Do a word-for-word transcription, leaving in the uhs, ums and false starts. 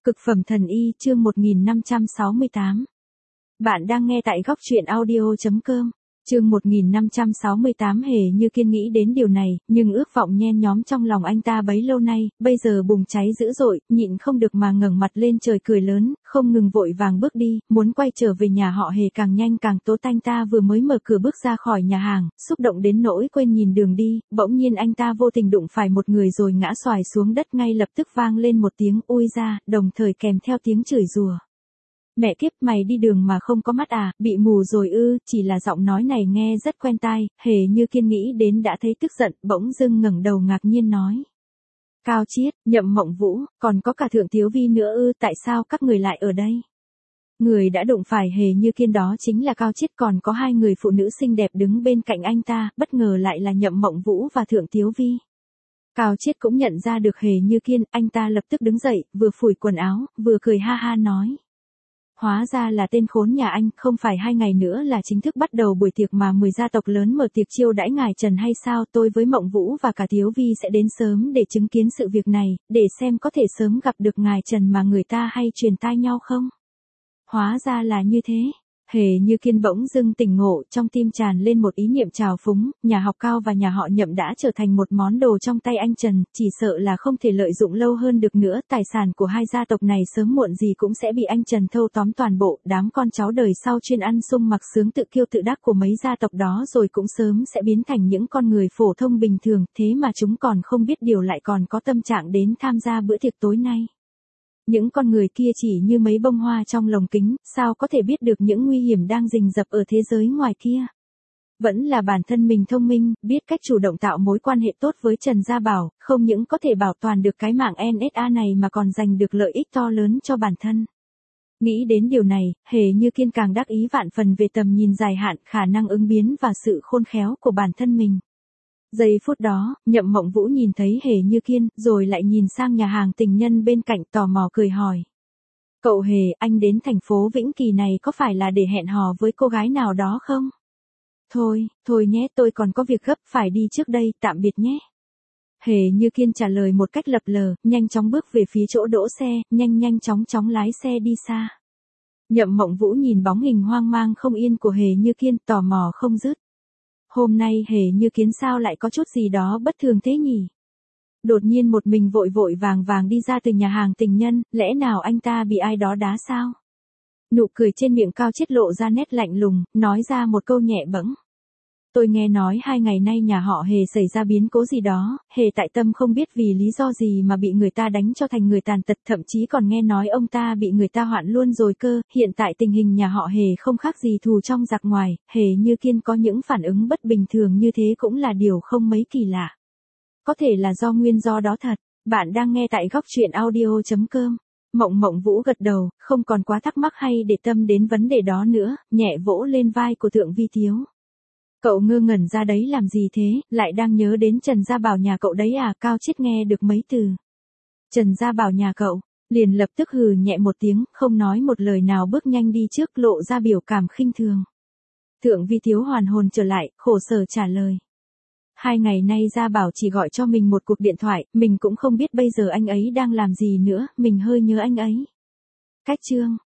Cực phẩm thần y chương một nghìn năm trăm sáu mươi tám. Bạn đang nghe tại góc truyện audio chấm com. Chương một nghìn năm trăm sáu mươi tám. Hề Như Kiên nghĩ đến điều này, nhưng ước vọng nhen nhóm trong lòng anh ta bấy lâu nay, bây giờ bùng cháy dữ dội, nhịn không được mà ngẩng mặt lên trời cười lớn, không ngừng vội vàng bước đi, muốn quay trở về nhà họ Hề càng nhanh càng tốt. Anh ta vừa mới mở cửa bước ra khỏi nhà hàng, xúc động đến nỗi quên nhìn đường đi, bỗng nhiên anh ta vô tình đụng phải một người rồi ngã xoài xuống đất, ngay lập tức vang lên một tiếng ui ra, đồng thời kèm theo tiếng chửi rủa. Mẹ kiếp, mày đi đường mà không có mắt à, bị mù rồi ư? Chỉ là giọng nói này nghe rất quen tai. Hề Như Kiên nghĩ đến đã thấy tức giận, bỗng dưng ngẩng đầu ngạc nhiên nói. Cao Chiết, Nhậm Mộng Vũ, còn có cả Thượng Thiếu Vi nữa ư? Tại sao các người lại ở đây? Người đã đụng phải Hề Như Kiên đó chính là Cao Chiết, còn có hai người phụ nữ xinh đẹp đứng bên cạnh anh ta, bất ngờ lại là Nhậm Mộng Vũ và Thượng Thiếu Vi. Cao Chiết cũng nhận ra được Hề Như Kiên, anh ta lập tức đứng dậy, vừa phủi quần áo, vừa cười ha ha nói. Hóa ra là tên khốn nhà anh, không phải hai ngày nữa là chính thức bắt đầu buổi tiệc mà mười gia tộc lớn mở tiệc chiêu đãi ngài Trần hay sao? Tôi với Mộng Vũ và cả Thiếu Vi sẽ đến sớm để chứng kiến sự việc này, để xem có thể sớm gặp được ngài Trần mà người ta hay truyền tai nhau không? Hóa ra là như thế. Hề Như Kiên bỗng dưng tỉnh ngộ, trong tim tràn lên một ý niệm trào phúng, nhà họ Cao và nhà họ Nhậm đã trở thành một món đồ trong tay anh Trần, chỉ sợ là không thể lợi dụng lâu hơn được nữa, tài sản của hai gia tộc này sớm muộn gì cũng sẽ bị anh Trần thâu tóm toàn bộ, đám con cháu đời sau chuyên ăn sung mặc sướng tự kiêu tự đắc của mấy gia tộc đó rồi cũng sớm sẽ biến thành những con người phổ thông bình thường, thế mà chúng còn không biết điều lại còn có tâm trạng đến tham gia bữa tiệc tối nay. Những con người kia chỉ như mấy bông hoa trong lồng kính, sao có thể biết được những nguy hiểm đang rình rập ở thế giới ngoài kia. Vẫn là bản thân mình thông minh, biết cách chủ động tạo mối quan hệ tốt với Trần Gia Bảo, không những có thể bảo toàn được cái mạng en ét a này mà còn giành được lợi ích to lớn cho bản thân. Nghĩ đến điều này, Hề Như Kiên càng đắc ý vạn phần về tầm nhìn dài hạn, khả năng ứng biến và sự khôn khéo của bản thân mình. Giây phút đó, Nhậm Mộng Vũ nhìn thấy Hề Như Kiên, rồi lại nhìn sang nhà hàng tình nhân bên cạnh tò mò cười hỏi. Cậu Hề, anh đến thành phố Vĩnh Kỳ này có phải là để hẹn hò với cô gái nào đó không? Thôi, thôi nhé, tôi còn có việc gấp phải đi trước đây, tạm biệt nhé. Hề Như Kiên trả lời một cách lập lờ, nhanh chóng bước về phía chỗ đỗ xe, nhanh nhanh chóng chóng lái xe đi xa. Nhậm Mộng Vũ nhìn bóng hình hoang mang không yên của Hề Như Kiên, tò mò không dứt. Hôm nay Hề Như Kiên sao lại có chút gì đó bất thường thế nhỉ? Đột nhiên một mình vội vội vàng vàng đi ra từ nhà hàng tình nhân, lẽ nào anh ta bị ai đó đá sao? Nụ cười trên miệng Cao Chiết lộ ra nét lạnh lùng, nói ra một câu nhẹ bẫng. Tôi nghe nói hai ngày nay nhà họ Hề xảy ra biến cố gì đó, Hề tại Tâm không biết vì lý do gì mà bị người ta đánh cho thành người tàn tật, thậm chí còn nghe nói ông ta bị người ta hoạn luôn rồi cơ, hiện tại tình hình nhà họ Hề không khác gì thù trong giặc ngoài, Hề Như Kiên có những phản ứng bất bình thường như thế cũng là điều không mấy kỳ lạ. Có thể là do nguyên do đó thật. Bạn đang nghe tại góc truyện audio chấm com. Mộng Mộng Vũ gật đầu, không còn quá thắc mắc hay để tâm đến vấn đề đó nữa, nhẹ vỗ lên vai của Thượng Vi Thiếu. Cậu ngơ ngẩn ra đấy làm gì thế, lại đang nhớ đến Trần Gia Bảo nhà cậu đấy à? Cao Chiết nghe được mấy từ Trần Gia Bảo nhà cậu, liền lập tức hừ nhẹ một tiếng, không nói một lời nào bước nhanh đi trước, lộ ra biểu cảm khinh thường. Thượng Vi Thiếu hoàn hồn trở lại, khổ sở trả lời. Hai ngày nay Gia Bảo chỉ gọi cho mình một cuộc điện thoại, mình cũng không biết bây giờ anh ấy đang làm gì nữa, mình hơi nhớ anh ấy. Cách chương.